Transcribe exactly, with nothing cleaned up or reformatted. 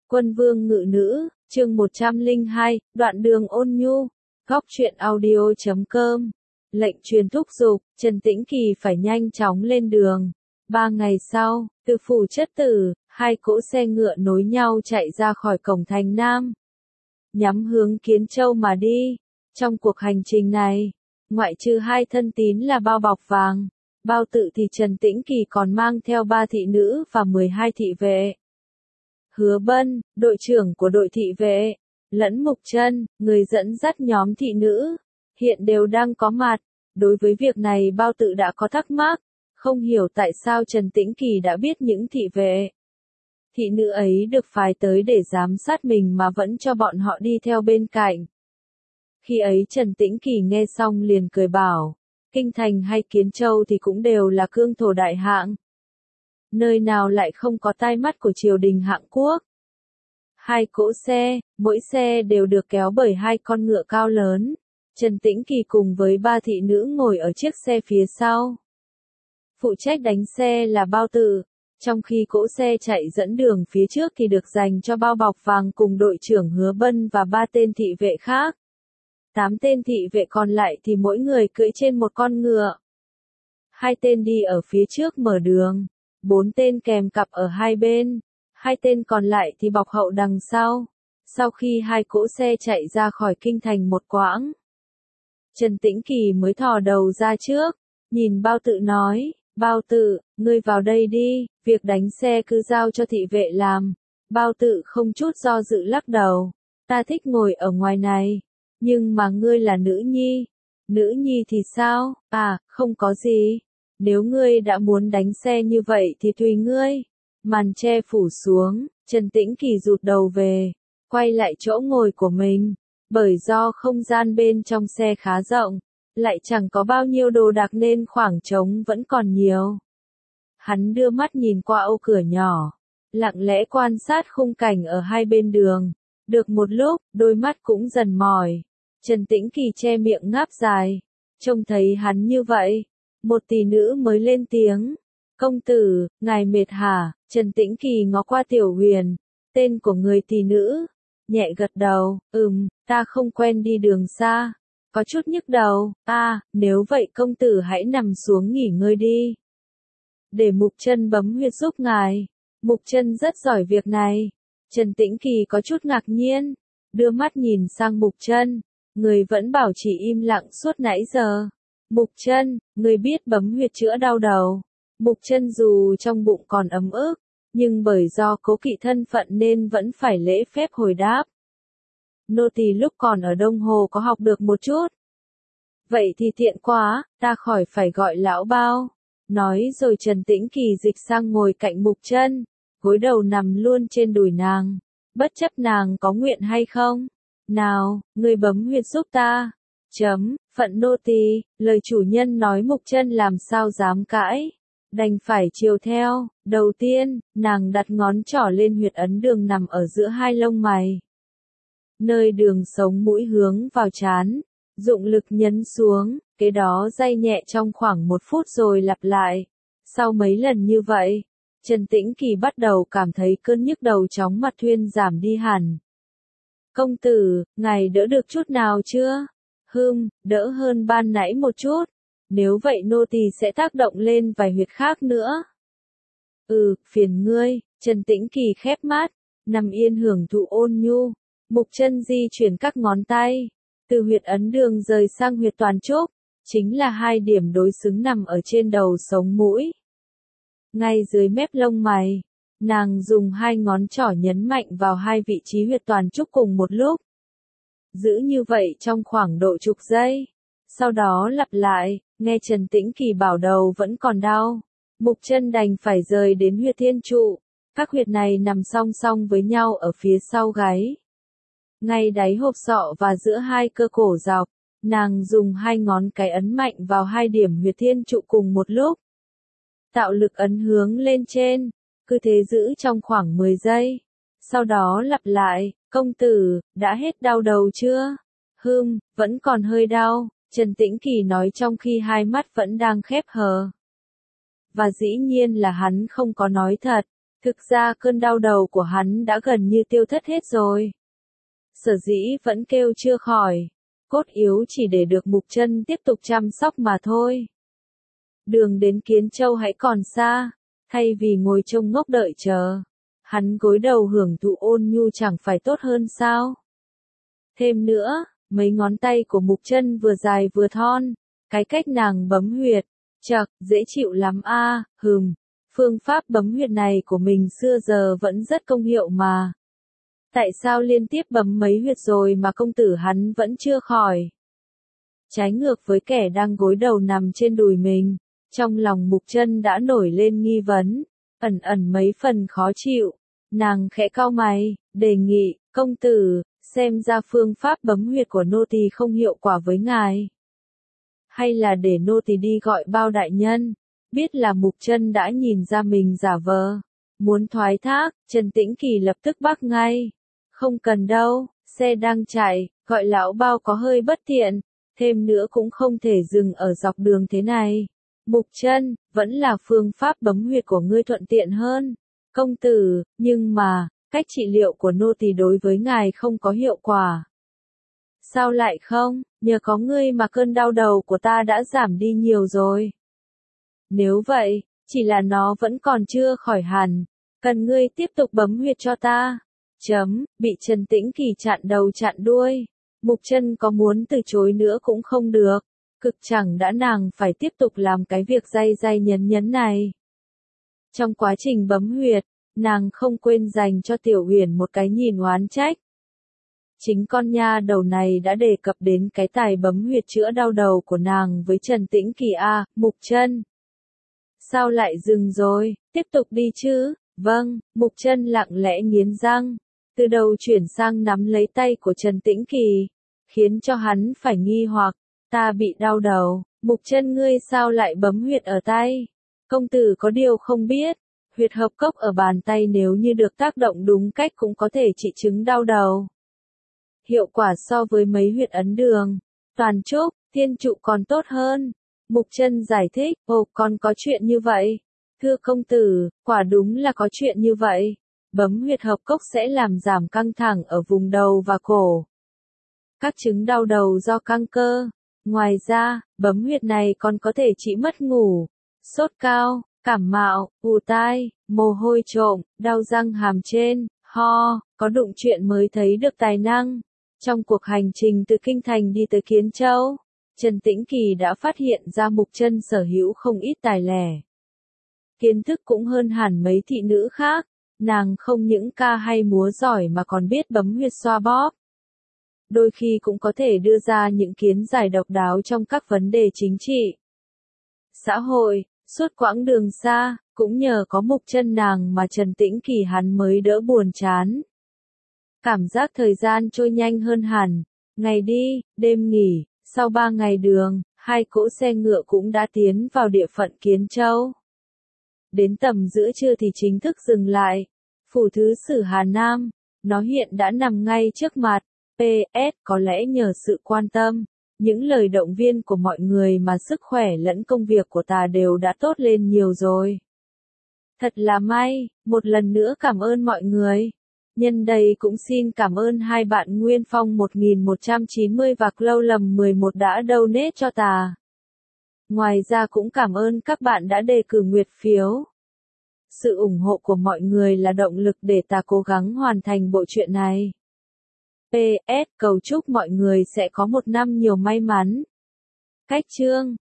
Quân vương ngự nữ, chương một trăm lẻ hai, đoạn đường ôn nhu, góc truyện audio chấm com. Lệnh truyền thúc giục, Trần Tĩnh Kỳ phải nhanh chóng lên đường. Ba ngày sau, từ phủ chất tử, hai cỗ xe ngựa nối nhau chạy ra khỏi cổng thành Nam, nhắm hướng Kiến Châu mà đi. Trong cuộc hành trình này, ngoại trừ hai thân tín là Bao Bọc Vàng, Bao Tự thì Trần Tĩnh Kỳ còn mang theo ba thị nữ và mười hai thị vệ. Hứa Bân, đội trưởng của đội thị vệ, lẫn Mục Chân, người dẫn dắt nhóm thị nữ, hiện đều đang có mặt. Đối với việc này Bao Tự đã có thắc mắc, không hiểu tại sao Trần Tĩnh Kỳ đã biết những thị vệ, thị nữ ấy được phái tới để giám sát mình mà vẫn cho bọn họ đi theo bên cạnh. Khi ấy Trần Tĩnh Kỳ nghe xong liền cười bảo, Kinh Thành hay Kiến Châu thì cũng đều là cương thổ đại hạng. Nơi nào lại không có tai mắt của triều đình hạng quốc. Hai cỗ xe, mỗi xe đều được kéo bởi hai con ngựa cao lớn. Trần Tĩnh Kỳ cùng với ba thị nữ ngồi ở chiếc xe phía sau. Phụ trách đánh xe là Bao Tự, trong khi cỗ xe chạy dẫn đường phía trước thì được dành cho Bao Bọc Vàng cùng đội trưởng Hứa Bân và ba tên thị vệ khác. Tám tên thị vệ còn lại thì mỗi người cưỡi trên một con ngựa. Hai tên đi ở phía trước mở đường, bốn tên kèm cặp ở hai bên, hai tên còn lại thì bọc hậu đằng sau. Sau khi hai cỗ xe chạy ra khỏi kinh thành một quãng, Trần Tĩnh Kỳ mới thò đầu ra trước, nhìn Bao Tự nói, Bao Tự, ngươi vào đây đi, việc đánh xe cứ giao cho thị vệ làm. Bao Tự không chút do dự lắc đầu, ta thích ngồi ở ngoài này, nhưng mà ngươi là nữ nhi. Nữ nhi thì sao? À, không có gì. Nếu ngươi đã muốn đánh xe như vậy thì tùy ngươi. Màn che phủ xuống, Trần Tĩnh Kỳ rụt đầu về, quay lại chỗ ngồi của mình. Bởi do không gian bên trong xe khá rộng, lại chẳng có bao nhiêu đồ đạc nên khoảng trống vẫn còn nhiều. Hắn đưa mắt nhìn qua ô cửa nhỏ, lặng lẽ quan sát khung cảnh ở hai bên đường. Được một lúc, đôi mắt cũng dần mỏi. Trần Tĩnh Kỳ che miệng ngáp dài. Trông thấy hắn như vậy, một tỷ nữ mới lên tiếng. Công tử, ngài mệt hả? Trần Tĩnh Kỳ ngó qua Tiểu Huyền, tên của người tỷ nữ, nhẹ gật đầu, ừm, ta không quen đi đường xa, có chút nhức đầu. À, nếu vậy công tử hãy nằm xuống nghỉ ngơi đi, để Mục Chân bấm huyệt giúp ngài. Mục Chân rất giỏi việc này. Trần Tĩnh Kỳ có chút ngạc nhiên, đưa mắt nhìn sang Mục Chân, người vẫn bảo trì im lặng suốt nãy giờ. Mục Chân, người biết bấm huyệt chữa đau đầu. Mục Chân dù trong bụng còn ấm ức, nhưng bởi do cố kỵ thân phận nên vẫn phải lễ phép hồi đáp. Nô tỳ lúc còn ở Đông Hồ có học được một chút. Vậy thì tiện quá, ta khỏi phải gọi lão Bao. Nói rồi Trần Tĩnh Kỳ dịch sang ngồi cạnh Mục Chân, gối đầu nằm luôn trên đùi nàng, bất chấp nàng có nguyện hay không. Nào, người bấm huyệt giúp ta. Chấm, phận nô tỳ, lời chủ nhân nói. Mục Chân làm sao dám cãi, đành phải chiều theo. Đầu tiên, nàng đặt ngón trỏ lên huyệt ấn đường nằm ở giữa hai lông mày, nơi đường sống mũi hướng vào trán, dụng lực nhấn xuống, kế đó day nhẹ trong khoảng một phút rồi lặp lại. Sau mấy lần như vậy, Trần Tĩnh Kỳ bắt đầu cảm thấy cơn nhức đầu chóng mặt thuyên giảm đi hẳn. Công tử, ngài đỡ được chút nào chưa? Hừm, đỡ hơn ban nãy một chút. Nếu vậy nô tỳ sẽ tác động lên vài huyệt khác nữa. Ừ, phiền ngươi. Trần Tĩnh Kỳ khép mắt, nằm yên hưởng thụ ôn nhu. Mục Chân di chuyển các ngón tay, từ huyệt ấn đường rời sang huyệt toàn trúc, chính là hai điểm đối xứng nằm ở trên đầu sống mũi, ngay dưới mép lông mày. Nàng dùng hai ngón trỏ nhấn mạnh vào hai vị trí huyệt toàn trúc cùng một lúc. Giữ như vậy trong khoảng độ chục giây. Sau đó lặp lại, nghe Trần Tĩnh Kỳ bảo đầu vẫn còn đau. Mục Chân đành phải rời đến huyệt thiên trụ. Các huyệt này nằm song song với nhau ở phía sau gáy, ngay đáy hộp sọ và giữa hai cơ cổ dọc. Nàng dùng hai ngón cái ấn mạnh vào hai điểm huyệt thiên trụ cùng một lúc, tạo lực ấn hướng lên trên, cứ thế giữ trong khoảng mười giây. Sau đó lặp lại, công tử, đã hết đau đầu chưa? Hừm, vẫn còn hơi đau, Trần Tĩnh Kỳ nói trong khi hai mắt vẫn đang khép hờ. Và dĩ nhiên là hắn không có nói thật. Thực ra cơn đau đầu của hắn đã gần như tiêu thất hết rồi. Sở dĩ vẫn kêu chưa khỏi, cốt yếu chỉ để được Mục Chân tiếp tục chăm sóc mà thôi. Đường đến Kiến Châu hãy còn xa, thay vì ngồi trông ngốc đợi chờ, hắn gối đầu hưởng thụ ôn nhu chẳng phải tốt hơn sao? Thêm nữa, mấy ngón tay của Mục Chân vừa dài vừa thon, cái cách nàng bấm huyệt, chậc, dễ chịu lắm a, à, hừm, phương pháp bấm huyệt này của mình xưa giờ vẫn rất công hiệu mà. Tại sao liên tiếp bấm mấy huyệt rồi mà công tử hắn vẫn chưa khỏi? Trái ngược với kẻ đang gối đầu nằm trên đùi mình, trong lòng Mục Chân đã nổi lên nghi vấn, ẩn ẩn mấy phần khó chịu. Nàng khẽ cau mày, đề nghị, công tử, xem ra phương pháp bấm huyệt của nô tỳ không hiệu quả với ngài. Hay là để nô tỳ đi gọi Bao đại nhân? Biết là Mục Chân đã nhìn ra mình giả vờ, muốn thoái thác, Trần Tĩnh Kỳ lập tức bác ngay. Không cần đâu, xe đang chạy, gọi lão Bao có hơi bất tiện, thêm nữa cũng không thể dừng ở dọc đường thế này. Mục Chân, vẫn là phương pháp bấm huyệt của ngươi thuận tiện hơn. Công tử, nhưng mà, cách trị liệu của nô tỳ đối với ngài không có hiệu quả. Sao lại không, nhờ có ngươi mà cơn đau đầu của ta đã giảm đi nhiều rồi. Nếu vậy, chỉ là nó vẫn còn chưa khỏi hẳn, cần ngươi tiếp tục bấm huyệt cho ta. Chấm, bị Trần Tĩnh Kỳ chặn đầu chặn đuôi. Mục Chân có muốn từ chối nữa cũng không được, cực chẳng đã nàng phải tiếp tục làm cái việc day day nhấn nhấn này. Trong quá trình bấm huyệt, nàng không quên dành cho Tiểu Uyển một cái nhìn oán trách. Chính con nha đầu này đã đề cập đến cái tài bấm huyệt chữa đau đầu của nàng với Trần Tĩnh Kỳ a, à, Mục Chân. Sao lại dừng rồi, tiếp tục đi chứ? Vâng, Mục Chân lặng lẽ nghiến răng, từ đầu chuyển sang nắm lấy tay của Trần Tĩnh Kỳ, khiến cho hắn phải nghi hoặc, ta bị đau đầu, Mục Chân ngươi sao lại bấm huyệt ở tay? Công tử có điều không biết, huyệt hợp cốc ở bàn tay nếu như được tác động đúng cách cũng có thể trị chứng đau đầu. Hiệu quả so với mấy huyệt ấn đường, toàn trúc, thiên trụ còn tốt hơn. Mục Chân giải thích, ồ còn có chuyện như vậy. Thưa công tử, quả đúng là có chuyện như vậy. Bấm huyệt hợp cốc sẽ làm giảm căng thẳng ở vùng đầu và cổ. Các chứng đau đầu do căng cơ. Ngoài ra, bấm huyệt này còn có thể trị mất ngủ, sốt cao, cảm mạo, ù tai, mồ hôi trộm, đau răng hàm trên, ho, có đụng chuyện mới thấy được tài năng. Trong cuộc hành trình từ Kinh Thành đi tới Kiến Châu, Trần Tĩnh Kỳ đã phát hiện ra Mục Chân sở hữu không ít tài lẻ. Kiến thức cũng hơn hẳn mấy thị nữ khác, nàng không những ca hay múa giỏi mà còn biết bấm huyệt xoa bóp. Đôi khi cũng có thể đưa ra những kiến giải độc đáo trong các vấn đề chính trị, xã hội. Suốt quãng đường xa, cũng nhờ có Mục Chân nàng mà Trần Tĩnh Kỳ hắn mới đỡ buồn chán. Cảm giác thời gian trôi nhanh hơn hẳn, ngày đi, đêm nghỉ, sau ba ngày đường, hai cỗ xe ngựa cũng đã tiến vào địa phận Kiến Châu. Đến tầm giữa trưa thì chính thức dừng lại. Phủ thứ sử Hà Nam, nó hiện đã nằm ngay trước mặt. pê ét có lẽ nhờ sự quan tâm, những lời động viên của mọi người mà sức khỏe lẫn công việc của ta đều đã tốt lên nhiều rồi. Thật là may, một lần nữa cảm ơn mọi người. Nhân đây cũng xin cảm ơn hai bạn Nguyên Phong một nghìn một trăm chín mươi và Lâu Lầm mười một đã donate cho ta. Ngoài ra cũng cảm ơn các bạn đã đề cử nguyệt phiếu. Sự ủng hộ của mọi người là động lực để ta cố gắng hoàn thành bộ truyện này. pê ét cầu chúc mọi người sẽ có một năm nhiều may mắn. Cách chương